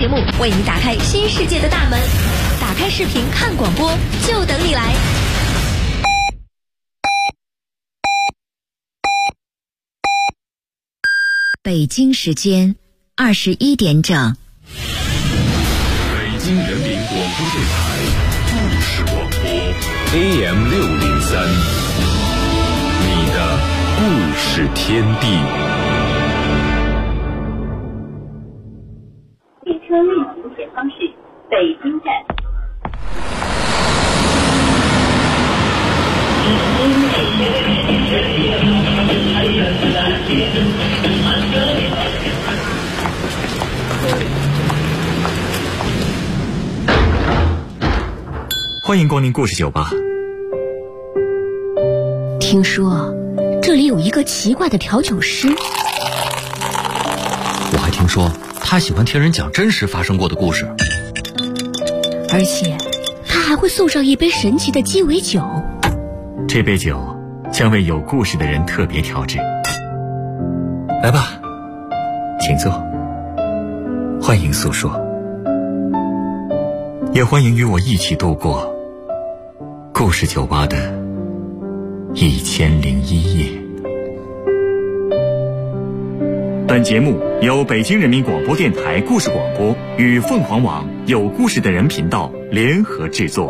节目，为你打开新世界的大门。打开视频看广播，就等你来。 北京时间21点整。 北京人民广播电台故事广播 AM603，你的故事天地。 列车运行前方是北京站。 欢迎光临故事酒吧。 听说这里有一个奇怪的调酒师， 我还听说他喜欢听人讲真实发生过的故事， 而且他还会送上一杯神奇的鸡尾酒。 这杯酒将为有故事的人特别调制。来吧，请坐，欢迎诉说，也欢迎与我一起度过故事酒吧的1001夜。本节目由北京人民广播电台故事广播与凤凰网有故事的人频道联合制作。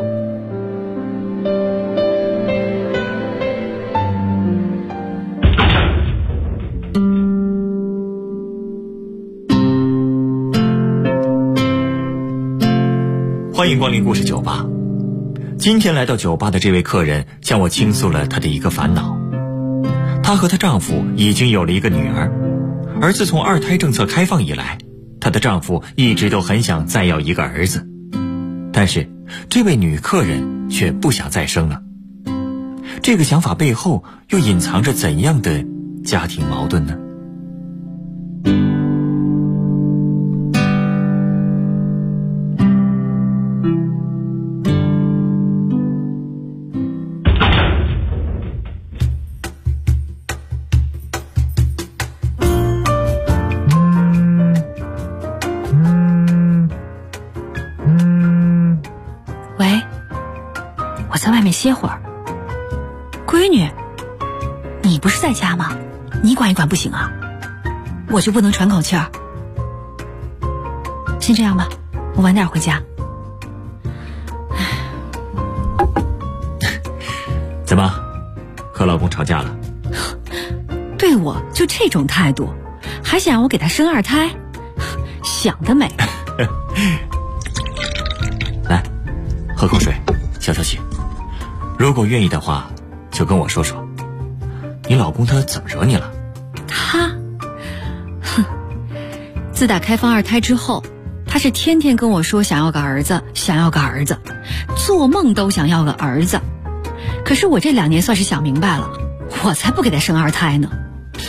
欢迎光临故事酒吧。今天来到酒吧的这位客人向我倾诉了她的一个烦恼。她和她丈夫已经有了一个女儿，而自从二胎政策开放以来，她的丈夫一直都很想再要一个儿子，但是这位女客人却不想再生了。这个想法背后又隐藏着怎样的家庭矛盾呢？ 歇会儿。闺女，你不是在家吗？你管一管不行啊？我就不能喘口气儿？先这样吧，我晚点回家。 怎么，和老公吵架了？ 对我就这种态度，还想让我给他生二胎？想得美。 来，喝口水，消消气。如果愿意的话，就跟我说说，你老公他怎么惹你了？ 他，自打开放二胎之后，他是天天跟我说想要个儿子，想要个儿子，做梦都想要个儿子。可是我这2年算是想明白了，我才不给他生二胎呢。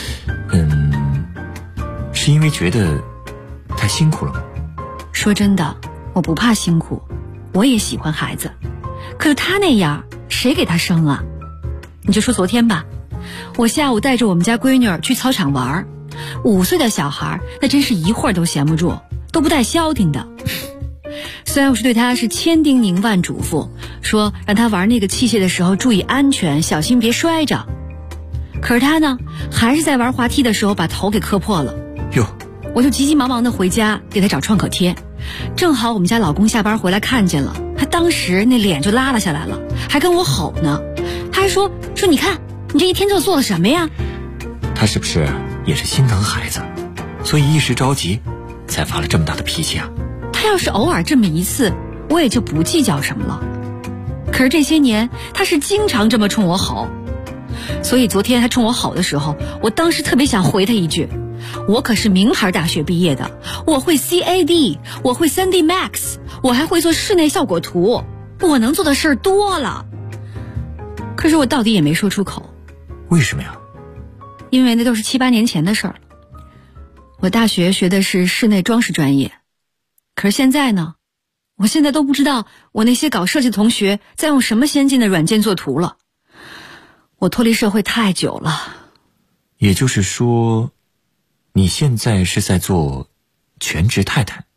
是因为觉得太辛苦了吗？ 说真的，我不怕辛苦，我也喜欢孩子，可是他那样谁给他生啊？你就说昨天吧，我下午带着我们家闺女去操场玩，5岁的小孩那真是一会儿都闲不住，都不带消停的。虽然我是对他是千叮咛万嘱咐，说让他玩那个器械的时候注意安全，小心别摔着，可是他呢，还是在玩滑梯的时候把头给磕破了。 哟， 我就急急忙忙的回家给他找创可贴，正好我们家老公下班回来看见了，他当时那脸就拉了下来了，还跟我吼呢。他还说你看你这一天都做了什么呀？ 他是不是也是心疼孩子，所以一时着急才发了这么大的脾气啊？ 他要是偶尔这么一次，我也就不计较什么了。可是这些年他是经常这么冲我吼，所以昨天他冲我吼的时候，我当时特别想回他一句，我可是名牌大学毕业的，我会 CAD， 我会 3D Max， 我还会做室内效果图，我能做的事儿多了。可是我到底也没说出口。 为什么呀？ 因为那都是7、8年前的事儿了。我大学学的是室内装饰专业，可是现在呢，我现在都不知道我那些搞设计的同学在用什么先进的软件做图了。我脱离社会太久了。 也就是说，你现在是在做全职太太？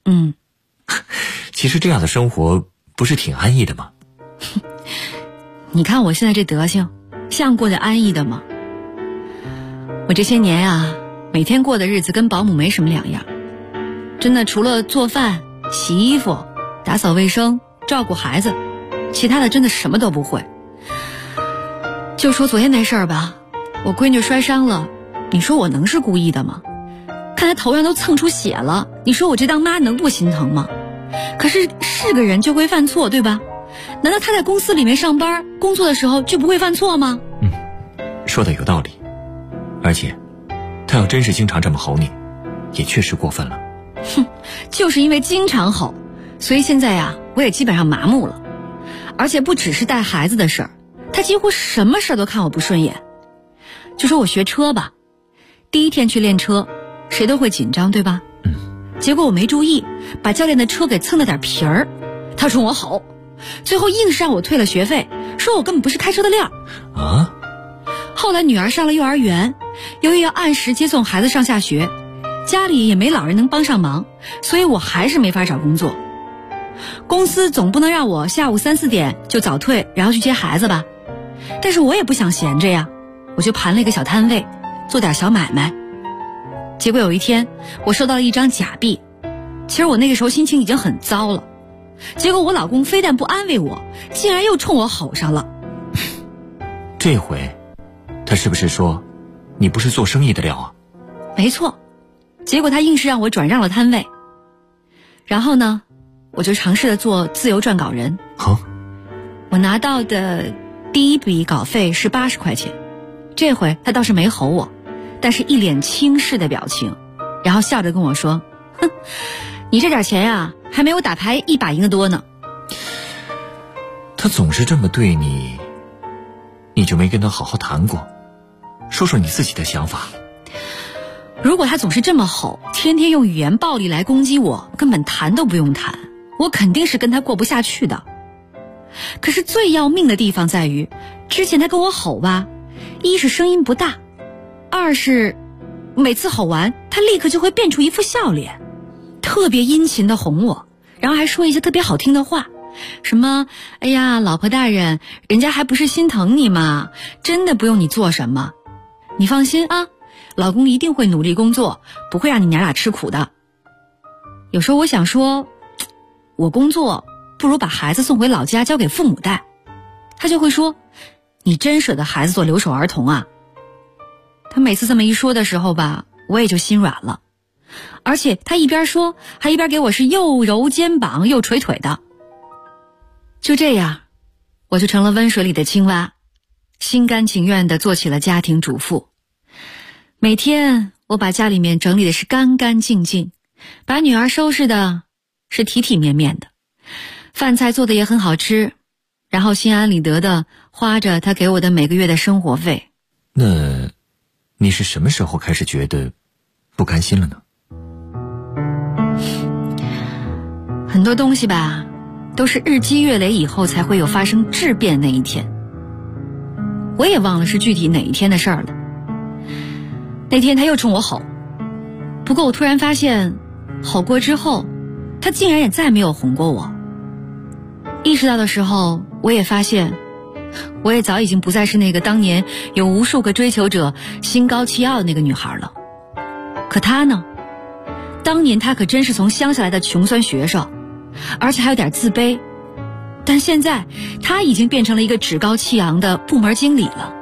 其实这样的生活不是挺安逸的吗？ 你看我现在这德行，像过得安逸的吗？我这些年啊，每天过的日子跟保姆没什么两样，真的除了做饭、洗衣服、打扫卫生、照顾孩子，其他的真的什么都不会。就说昨天那事儿吧，我闺女摔伤了，你说我能是故意的吗？看她头上都蹭出血了，你说我这当妈能不心疼吗？可是个人就会犯错，对吧？难道她在公司里面上班工作的时候就不会犯错吗？ 说的有道理。而且她要真是经常这么吼你，也确实过分了。 就是因为经常吼，所以现在呀，我也基本上麻木了。而且不只是带孩子的事儿，她几乎什么事儿都看我不顺眼。就说我学车吧，第一天去练车，谁都会紧张，对吧？结果我没注意，把教练的车给蹭了点皮儿，他冲我吼，最后硬是让我退了学费，说我根本不是开车的料啊。 后来女儿上了幼儿园，由于要按时接送孩子上下学，家里也没老人能帮上忙，所以我还是没法找工作。公司总不能让我下午3、4点就早退，然后去接孩子吧。但是我也不想闲着呀，我就盘了一个小摊位，做点小买卖。结果有一天我收到了一张假币，其实我那个时候心情已经很糟了，结果我老公非但不安慰我，竟然又冲我吼上了。 这回他是不是说你不是做生意的料啊？ 没错，结果他硬是让我转让了摊位，然后呢我就尝试了做自由撰稿人。我拿到的第一笔稿费是80块钱，这回他倒是没吼我，但是一脸轻视的表情，然后笑着跟我说，哼，你这点钱呀，还没有打牌1把赢的多呢。 他总是这么对你，你就没跟他好好谈过，说说你自己的想法。 如果他总是这么吼，天天用语言暴力来攻击我，根本谈都不用谈，我肯定是跟他过不下去的。可是最要命的地方在于，之前他跟我吼吧，一是声音不大，二是每次吼完他立刻就会变出一副笑脸，特别殷勤的哄我，然后还说一些特别好听的话，什么哎呀老婆大人，人家还不是心疼你嘛，真的不用你做什么，你放心啊，老公一定会努力工作，不会让你娘俩吃苦的。有时候我想说，我工作不如把孩子送回老家交给父母带，他就会说，你真舍得孩子做留守儿童啊。他每次这么一说的时候吧，我也就心软了，而且他一边说还一边给我是又揉肩膀又捶腿的。就这样，我就成了温水里的青蛙，心甘情愿地做起了家庭主妇。每天我把家里面整理的是干干净净，把女儿收拾的是体体面面的，饭菜做的也很好吃，然后心安理得的花着她给我的每个月的生活费。 那你是什么时候开始觉得不甘心了呢？ 很多东西吧，都是日积月累以后才会有发生质变那一天。我也忘了是具体哪一天的事儿了。那天他又冲我吼，不过我突然发现，吼过之后，他竟然也再没有哄过我。意识到的时候，我也发现，我也早已经不再是那个当年有无数个追求者心高气傲的那个女孩了。可他呢？当年他可真是从乡下来的穷酸学生，而且还有点自卑，但现在他已经变成了一个趾高气扬的部门经理了。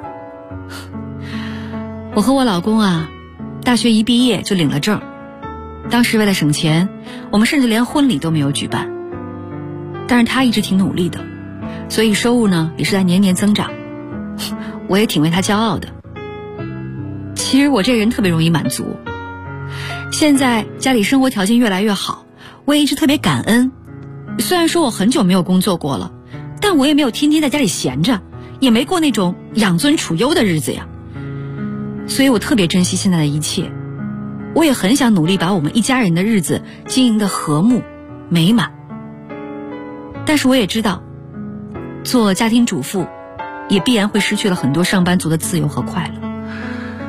我和我老公啊，大学一毕业就领了证，当时为了省钱，我们甚至连婚礼都没有举办。但是他一直挺努力的，所以收入呢也是在年年增长，我也挺为他骄傲的。其实我这个人特别容易满足，现在家里生活条件越来越好，我也一直特别感恩。虽然说我很久没有工作过了，但我也没有天天在家里闲着，也没过那种养尊处优的日子呀。所以我特别珍惜现在的一切，我也很想努力把我们一家人的日子经营得和睦美满。但是我也知道，做家庭主妇也必然会失去了很多上班族的自由和快乐。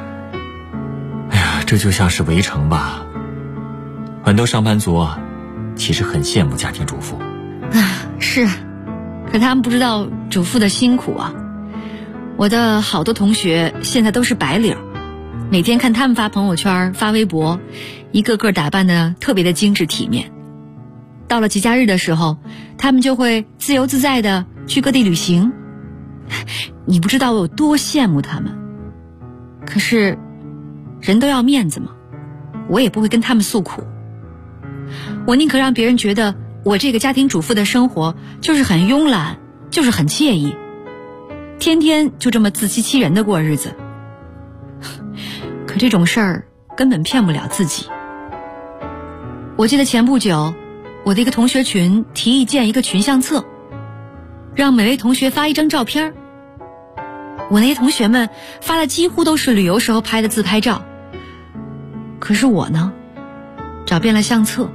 哎呀，这就像是围城吧，很多上班族啊， 其实很羡慕家庭主妇。 是，可他们不知道主妇的辛苦啊。我的好多同学现在都是白领，每天看他们发朋友圈发微博，一个个打扮得特别的精致体面。到了节假日的时候，他们就会自由自在地去各地旅行。你不知道我有多羡慕他们。可是人都要面子嘛，我也不会跟他们诉苦。我宁可让别人觉得我这个家庭主妇的生活就是很慵懒，就是很惬意，天天就这么自欺欺人的过日子。可这种事儿根本骗不了自己。我记得前不久，我的一个同学群提议建一个群相册，让每位同学发一张照片。我那些同学们发的几乎都是旅游时候拍的自拍照，可是我呢，找遍了相册，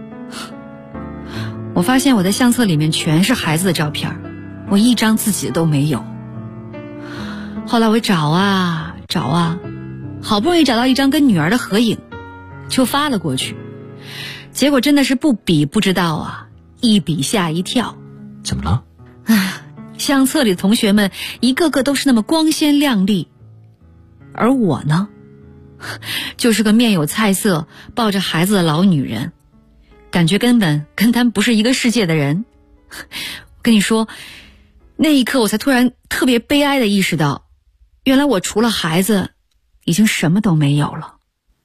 我发现我的相册里面全是孩子的照片，我一张自己的都没有。后来我找啊找啊，好不容易找到一张跟女儿的合影，就发了过去。结果真的是不比不知道啊，一比吓一跳。 怎么了？ 相册里的同学们一个个都是那么光鲜亮丽，而我呢，就是个面有菜色抱着孩子的老女人，感觉根本跟他们不是一个世界的人。我跟你说，那一刻我才突然特别悲哀地意识到，原来我除了孩子已经什么都没有了。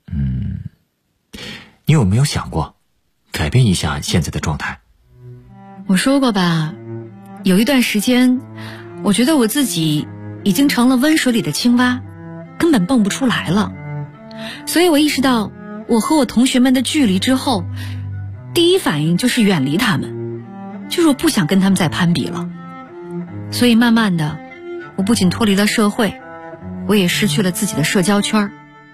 你有没有想过改变一下现在的状态？ 我说过吧，有一段时间我觉得我自己已经成了温水里的青蛙，根本蹦不出来了。所以我意识到我和我同学们的距离之后，第一反应就是远离他们，就是我不想跟他们再攀比了。所以慢慢的，我不仅脱离了社会，我也失去了自己的社交圈。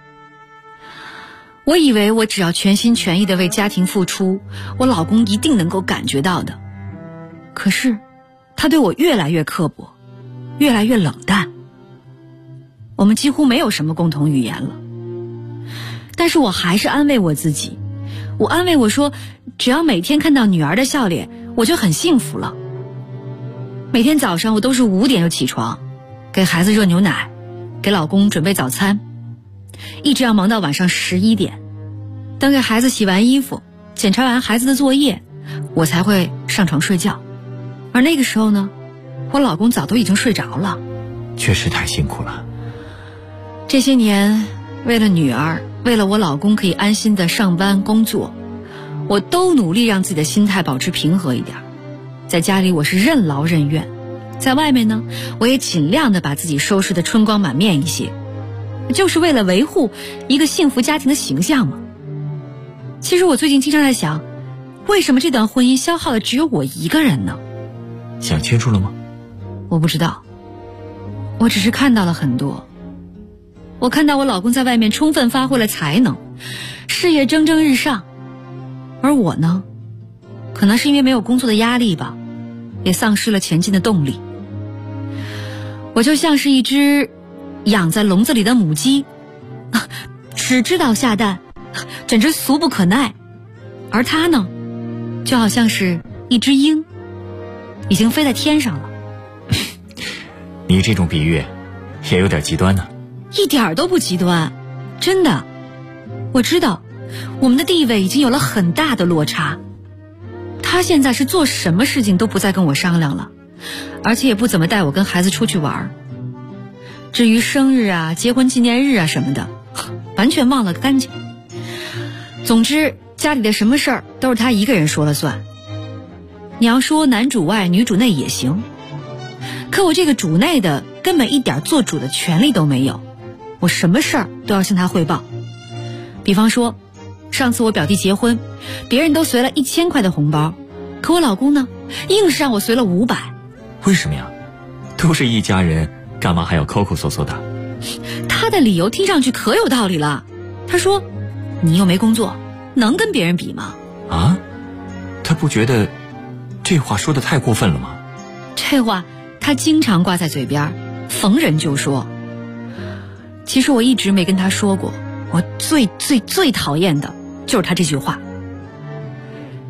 我以为我只要全心全意地为家庭付出，我老公一定能够感觉到的。可是他对我越来越刻薄，越来越冷淡，我们几乎没有什么共同语言了。但是我还是安慰我自己，我安慰我说，只要每天看到女儿的笑脸，我就很幸福了。每天早上我都是5点就起床，给孩子热牛奶，给老公准备早餐，一直要忙到晚上11点。等给孩子洗完衣服，检查完孩子的作业，我才会上床睡觉。而那个时候呢，我老公早都已经睡着了。 确实太辛苦了。 这些年，为了女儿，为了我老公可以安心的上班工作，我都努力让自己的心态保持平和一点。在家里我是任劳任怨，在外面呢，我也尽量的把自己收拾的春光满面一些，就是为了维护一个幸福家庭的形象嘛。其实我最近经常在想，为什么这段婚姻消耗的只有我一个人呢？ 想清楚了吗？ 我不知道，我只是看到了很多。我看到我老公在外面充分发挥了才能，事业蒸蒸日上，而我呢，可能是因为没有工作的压力吧，也丧失了前进的动力。我就像是一只养在笼子里的母鸡，只知道下蛋，简直俗不可耐。而他呢，就好像是一只鹰，已经飞在天上了。 你这种比喻也有点极端呢。 一点都不极端，真的。我知道我们的地位已经有了很大的落差，他现在是做什么事情都不再跟我商量了，而且也不怎么带我跟孩子出去玩。至于生日啊、结婚纪念日啊什么的，完全忘了干净。总之家里的什么事儿都是他一个人说了算。你要说男主外女主内也行，可我这个主内的根本一点做主的权利都没有，我什么事儿都要向他汇报。比方说上次我表弟结婚，别人都随了1000块的红包，可我老公呢，硬是让我随了500。 为什么呀？都是一家人，干嘛还要抠抠搜搜的？ 他的理由听上去可有道理了。他说，你又没工作，能跟别人比吗？ 啊？他不觉得这话说得太过分了吗？ 这话他经常挂在嘴边，逢人就说。其实我一直没跟他说过，我最讨厌的就是他这句话。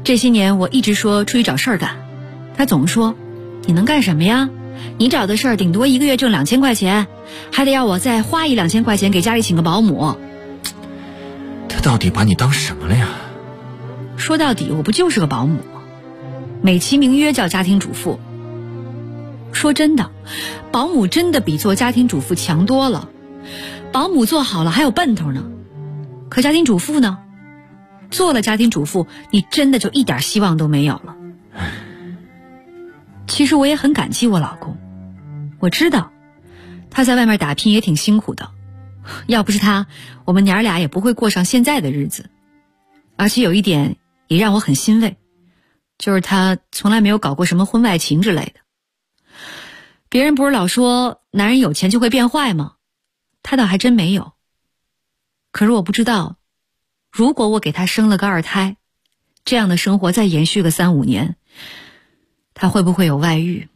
这些年我一直说出去找事儿干，他总说你能干什么呀？你找的事儿顶多1个月挣2000块钱，还得要我再花1-2000块钱给家里请个保姆。 他到底把你当什么了呀？ 说到底我不就是个保姆，美其名曰叫家庭主妇。说真的，保姆真的比做家庭主妇强多了。保姆做好了还有奔头呢，可家庭主妇呢？做了家庭主妇，你真的就一点希望都没有了。其实我也很感激我老公，我知道他在外面打拼也挺辛苦的，要不是他，我们娘俩也不会过上现在的日子。而且有一点也让我很欣慰，就是他从来没有搞过什么婚外情之类的。别人不是老说男人有钱就会变坏吗？他倒还真没有。可是我不知道，如果我给他生了个2胎，这样的生活再延续个3-5年，他会不会有外遇？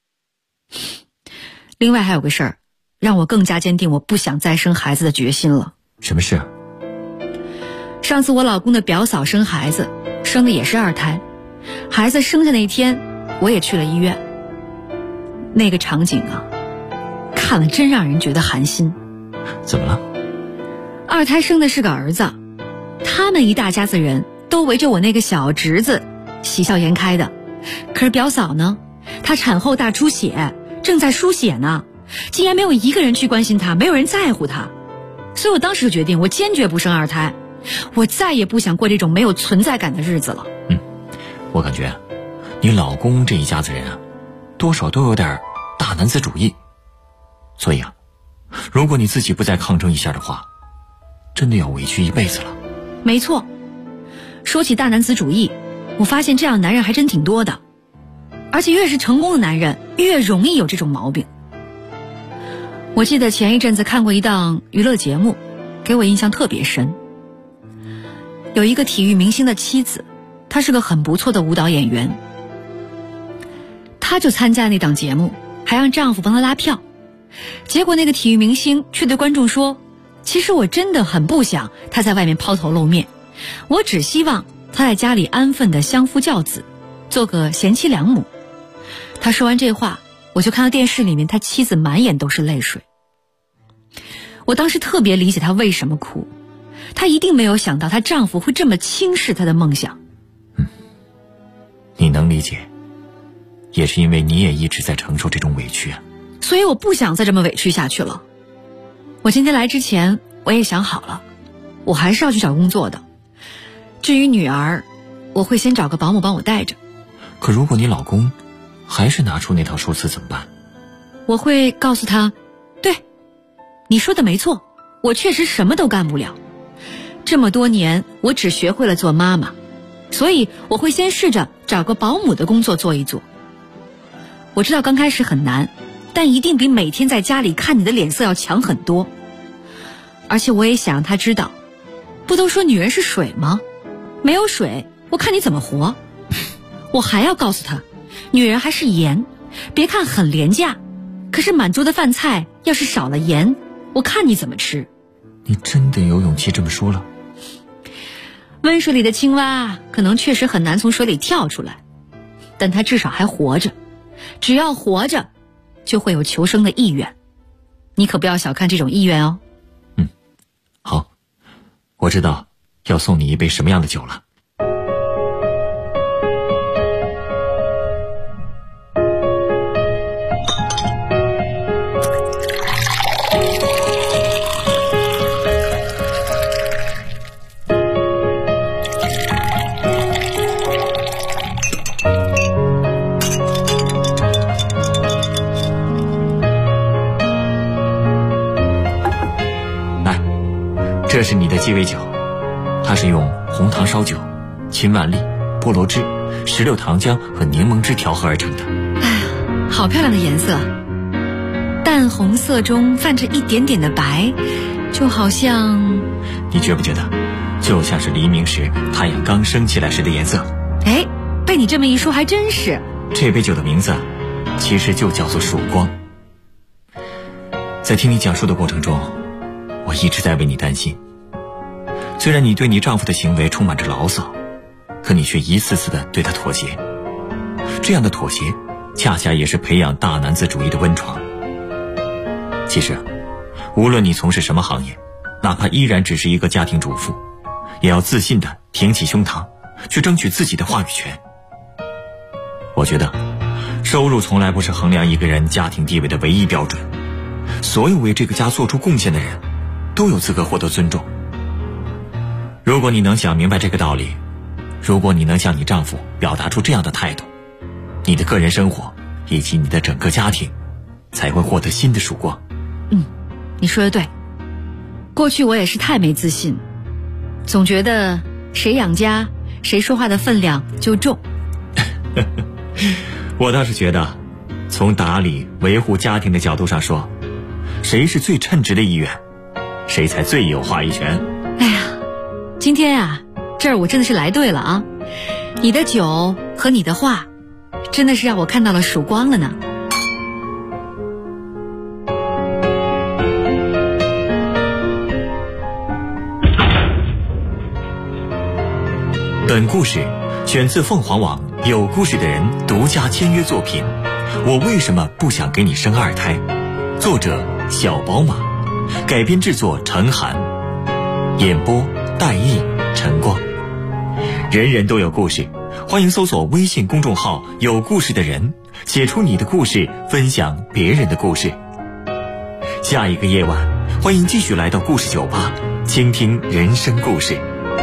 另外还有个事儿，让我更加坚定我不想再生孩子的决心了。 什么事啊？ 上次我老公的表嫂生孩子，生的也是2胎，孩子生下那天我也去了医院。那个场景啊，看了真让人觉得寒心。 怎么了 ？2胎生的是个儿子，他们一大家子人都围着我那个小侄子喜笑颜开的。可是表嫂呢，她产后大出血，正在输血呢，竟然没有一个人去关心她，没有人在乎她。所以我当时就决定，我坚决不生2胎，我再也不想过这种没有存在感的日子了。 我感觉你老公这一家子人啊，多少都有点大男子主义。所以啊，如果你自己不再抗争一下的话，真的要委屈一辈子了。 没错，说起大男子主义，我发现这样男人还真挺多的，而且越是成功的男人越容易有这种毛病。我记得前一阵子看过一档娱乐节目，给我印象特别深。有一个体育明星的妻子，她是个很不错的舞蹈演员，她就参加那档节目，还让丈夫帮她拉票。结果那个体育明星却对观众说，其实我真的很不想她在外面抛头露面，我只希望她在家里安分的相夫教子，做个贤妻良母。他说完这话，我就看到电视里面他妻子满眼都是泪水。我当时特别理解她为什么哭，她一定没有想到她丈夫会这么轻视她的梦想。 你能理解，也是因为你也一直在承受这种委屈啊。 所以我不想再这么委屈下去了。我今天来之前我也想好了，我还是要去找工作的。至于女儿，我会先找个保姆帮我带着。 可如果你老公还是拿出那套说辞怎么办？ 我会告诉他，对，你说的没错，我确实什么都干不了。这么多年我只学会了做妈妈，所以我会先试着找个保姆的工作做一做。我知道刚开始很难，但一定比每天在家里看你的脸色要强很多。而且我也想让他知道，不都说女人是水吗？没有水，我看你怎么活。我还要告诉他，女人还是盐，别看很廉价，可是满桌的饭菜要是少了盐，我看你怎么吃。 你真的有勇气这么说了？ 温水里的青蛙可能确实很难从水里跳出来，但它至少还活着，只要活着就会有求生的意愿，你可不要小看这种意愿哦。 好，我知道要送你一杯什么样的酒了。这是你的鸡尾酒，它是用红糖烧酒、秦万利、菠萝汁、石榴糖浆和柠檬汁调和而成的。 哎呀，好漂亮的颜色，淡红色中泛着一点点的白，就好像…… 你觉不觉得就像是黎明时太阳刚升起来时的颜色？ 哎，被你这么一说还真是。 这杯酒的名字其实就叫做曙光。在听你讲述的过程中，我一直在为你担心。虽然你对你丈夫的行为充满着牢骚， 可你却一次次的对他妥协。这样的妥协恰恰也是培养大男子主义的温床。其实无论你从事什么行业，哪怕依然只是一个家庭主妇，也要自信的挺起胸膛去争取自己的话语权。我觉得收入从来不是衡量一个人家庭地位的唯一标准，所有为这个家做出贡献的人都有资格获得尊重。如果你能想明白这个道理，如果你能向你丈夫表达出这样的态度，你的个人生活以及你的整个家庭才会获得新的曙光。 你说的对，过去我也是太没自信，总觉得谁养家谁说话的分量就重。 我倒是觉得从打理维护家庭的角度上说，谁是最称职的一员，谁才最有话语权。 哎呀，今天啊，这儿我真的是来对了啊！你的酒和你的话真的是让我看到了曙光了呢。 本故事选自凤凰网有故事的人独家签约作品《我为什么不想给你生二胎》，作者小宝马，改编制作陈寒，演播戴毅、陈光。人人都有故事，欢迎搜索微信公众号有故事的人，写出你的故事，分享别人的故事。下一个夜晚，欢迎继续来到故事酒吧，倾听人生故事。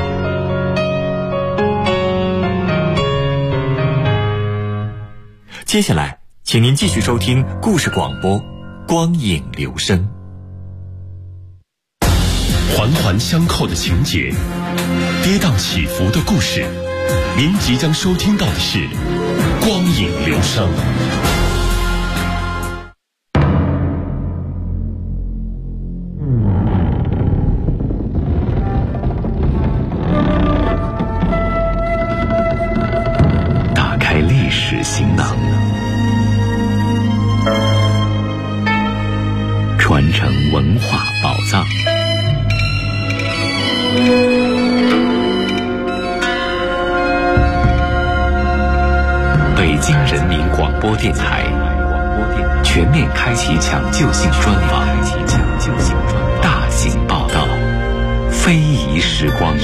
接下来请您继续收听故事广播《光影留声》。 环环相扣的情节，跌宕起伏的故事，您即将收听到的是《光影留声》。打开历史行囊，传承文化宝藏。北京人民广播电台全面开启抢救性专访，大型报道，非遗时光。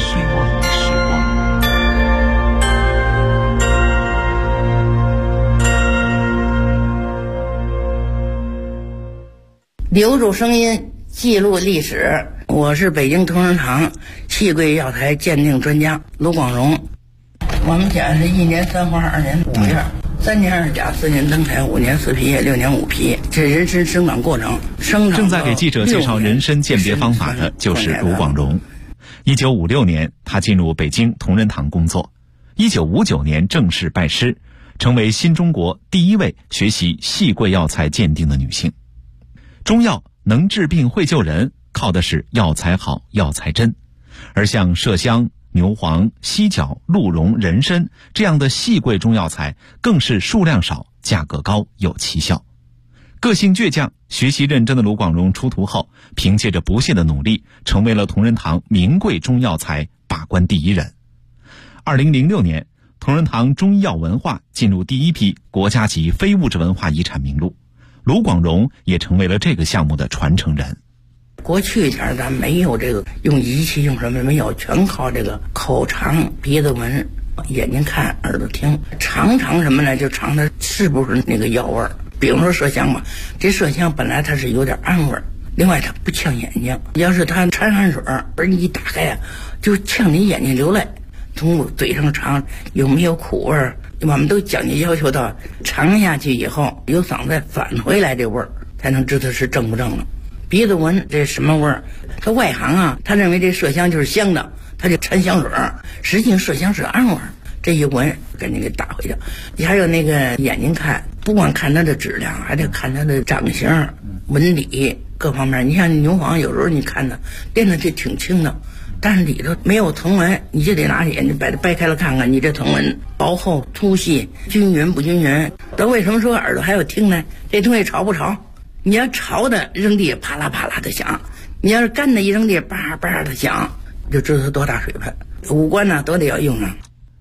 留住声音，记录历史。我是北京同仁堂细桂药材鉴定专家卢广荣。我们家是1年3花2年5叶，3年2甲4年登台5年4皮叶6年5皮，这人参生长过程。 正在给记者介绍人参鉴别方法的就是卢广荣。1956年，他进入北京同仁堂工作。1959年正式拜师，成为新中国第一位学习细桂药材鉴定的女性。中药能治病会救人，靠的是药材好、药材真。而像麝香、牛黄、犀角、鹿茸、人参这样的细桂中药材，更是数量少、价格高、有奇效。个性倔强、学习认真的卢广荣出徒后，凭借着不懈的努力，成为了同仁堂名贵中药材把关第一人。2006年，同仁堂中医药文化进入第一批国家级非物质文化遗产名录，卢广荣也成为了这个项目的传承人。 过去一点咱没有这个用仪器用什么没有，全靠这个口尝、鼻子闻、眼睛看、耳朵听，尝什么呢？就尝它是不是那个药味儿。比如说麝香吧，这麝香本来它是有点暗味儿，另外它不呛眼睛。要是它掺汗水而你一打开啊，就呛你眼睛流泪。从嘴上尝有没有苦味儿，我们都讲究要求到尝下去以后有嗓子返回来这味儿，才能知道是正不正了。鼻子闻这什么味儿？他外行啊，他认为这麝香就是香的，他就掺香水，实际上麝香是暗味儿。这一闻给你给打回去。你还有那个眼睛看，不光看它的质量，还得看它的长形、纹理各方面。你像牛黄，有时候你看它练的就挺轻的，但是里头没有藤纹，你就得拿眼睛把它掰开了看看，你这藤纹薄厚、粗细、均匀不均匀。咱为什么说耳朵还有听呢？这东西潮不潮？你要潮的扔地啪啦啪啦的响，你要是干的一扔地叭叭的响，就知道它多大水分。五官呢都得要用上。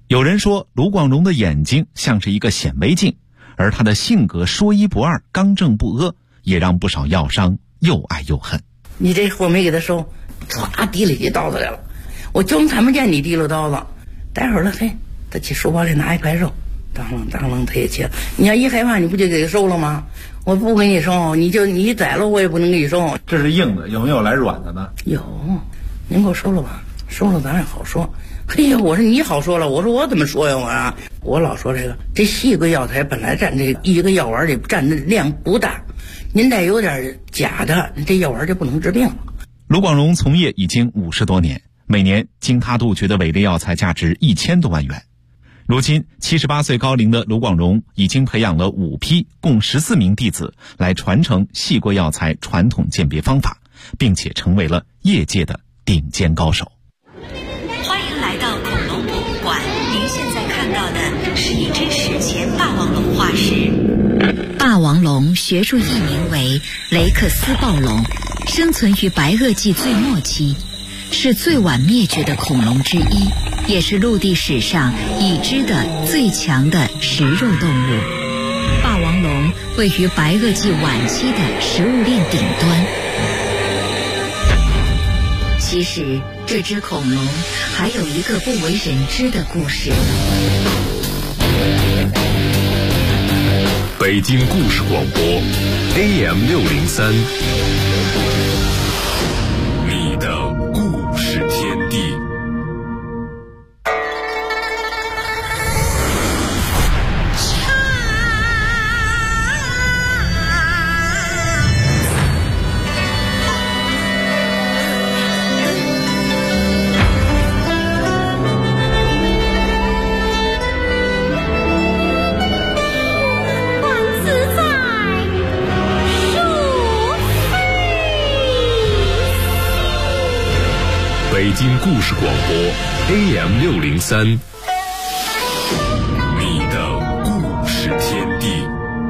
有人说卢广荣的眼睛像是一个显微镜，而他的性格说一不二，刚正不阿，也让不少药商又爱又恨。 你这货没给他收，唰提了起刀子来了，我就看不见你提了刀子。待会儿了，他去书包里拿一块肉，当啷他也切。你要一害怕，你不就给他收了吗？我不给你收，你宰了我也不能给你收。 这是硬的，有没有来软的呢？ 有，您给我收了吧，收了咱也好说。嘿呀，我说你好说了，我说我怎么说呀我老说这细桂药材本来占这一个药丸里占的量不大，您再有点假的，这药丸就不能治病了。 卢广荣从业已经50多年，每年经他杜绝的伪劣药材价值1000多万元。如今78岁高龄的卢广荣已经培养了5批共14名弟子来传承细桂药材传统鉴别方法，并且成为了业界的顶尖高手。 欢迎来到恐龙博物馆，您现在看到的是一只史前霸王龙化石。 霸王龙学术译名为雷克斯暴龙，生存于白垩纪最末期，是最晚灭绝的恐龙之一，也是陆地史上已知的最强的食肉动物。霸王龙位于白垩纪晚期的食物链顶端。其实这只恐龙还有一个不为人知的故事。 北京故事广播 AM603， 你的故事天地。北京故事广播 AM603， 你的故事天地。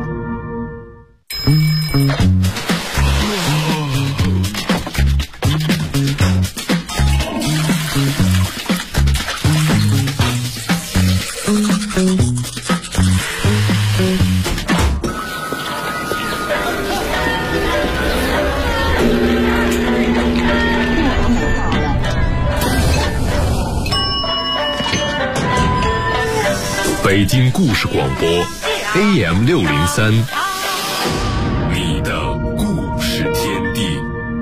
北京故事广播 AM603， 你的故事天地。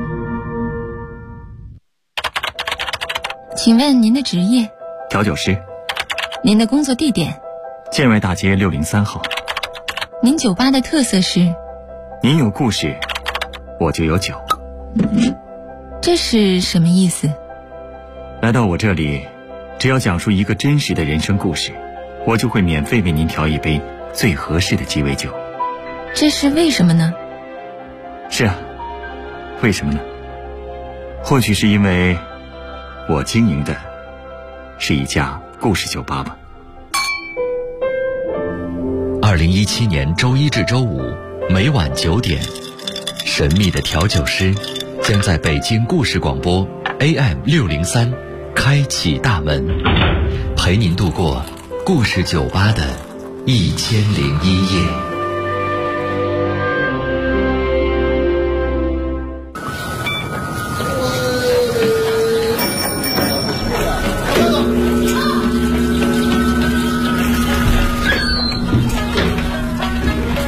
请问您的职业？ 调酒师。 您的工作地点？ 建外大街603号。 您酒吧的特色是？ 您有故事，我就有酒。 这是什么意思？ 来到我这里，只要讲述一个真实的人生故事，我就会免费为您调一杯最合适的鸡尾酒。 这是为什么呢？ 是啊，为什么呢？或许是因为我经营的是一家故事酒吧吧。 2017年周一至周五每晚9点，神秘的调酒师将在北京故事广播 AM603 开启大门，陪您度过故事酒吧的1001夜。